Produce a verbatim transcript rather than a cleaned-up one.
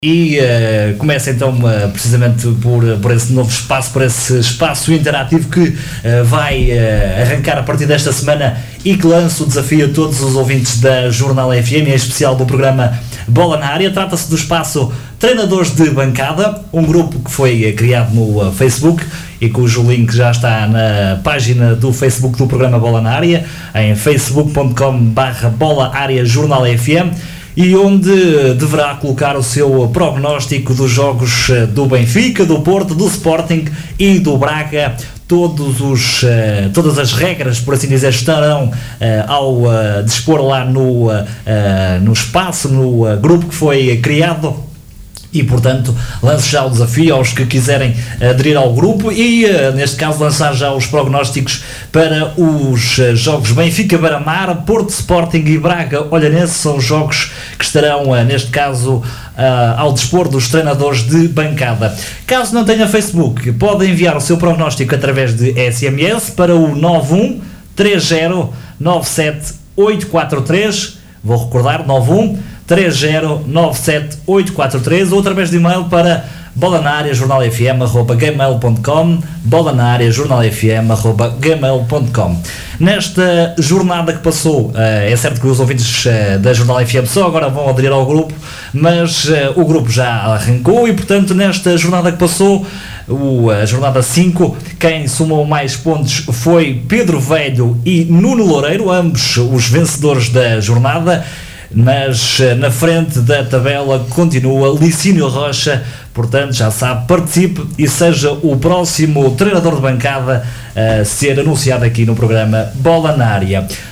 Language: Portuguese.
E uh, começa então uh, precisamente por, por esse novo espaço, por esse espaço interativo que uh, vai uh, arrancar a partir desta semana e que lança o desafio a todos os ouvintes da Jornal F M, em especial do programa Bola na Área. Trata-se do espaço Treinadores de Bancada, um grupo que foi uh, criado no uh, Facebook e cujo link já está na página do Facebook do programa Bola na Área, em facebook ponto com barra bola área jornal F M. E onde deverá colocar o seu prognóstico dos jogos do Benfica, do Porto, do Sporting e do Braga. Todos os, todas as regras, por assim dizer, estarão ao dispor lá no, no espaço, no grupo que foi criado. E, portanto, lanço já o desafio aos que quiserem aderir ao grupo e, neste caso, lançar já os prognósticos para os jogos Benfica, Beira-Mar, Porto, Sporting e Braga Olhanense. São os jogos que estarão, neste caso, ao dispor dos treinadores de bancada. Caso não tenha Facebook, pode enviar o seu prognóstico através de S M S para o nove um três zero nove sete oito quatro três. Vou recordar, nove um três zero nove sete oito quatro três, ou através de e-mail para bola na área jornal f m arroba gmail ponto com, bola na área jornal f m arroba gmail ponto com. Nesta jornada que passou, é certo que os ouvintes da Jornal F M só agora vão aderir ao grupo, mas o grupo já arrancou e, portanto, nesta jornada que passou, a jornada cinco, quem somou mais pontos foi Pedro Velho e Nuno Loureiro, ambos os vencedores da jornada. Mas na frente da tabela continua Licínio Rocha. Portanto, já sabe, participe e seja o próximo treinador de bancada a ser anunciado aqui no programa Bola na Área.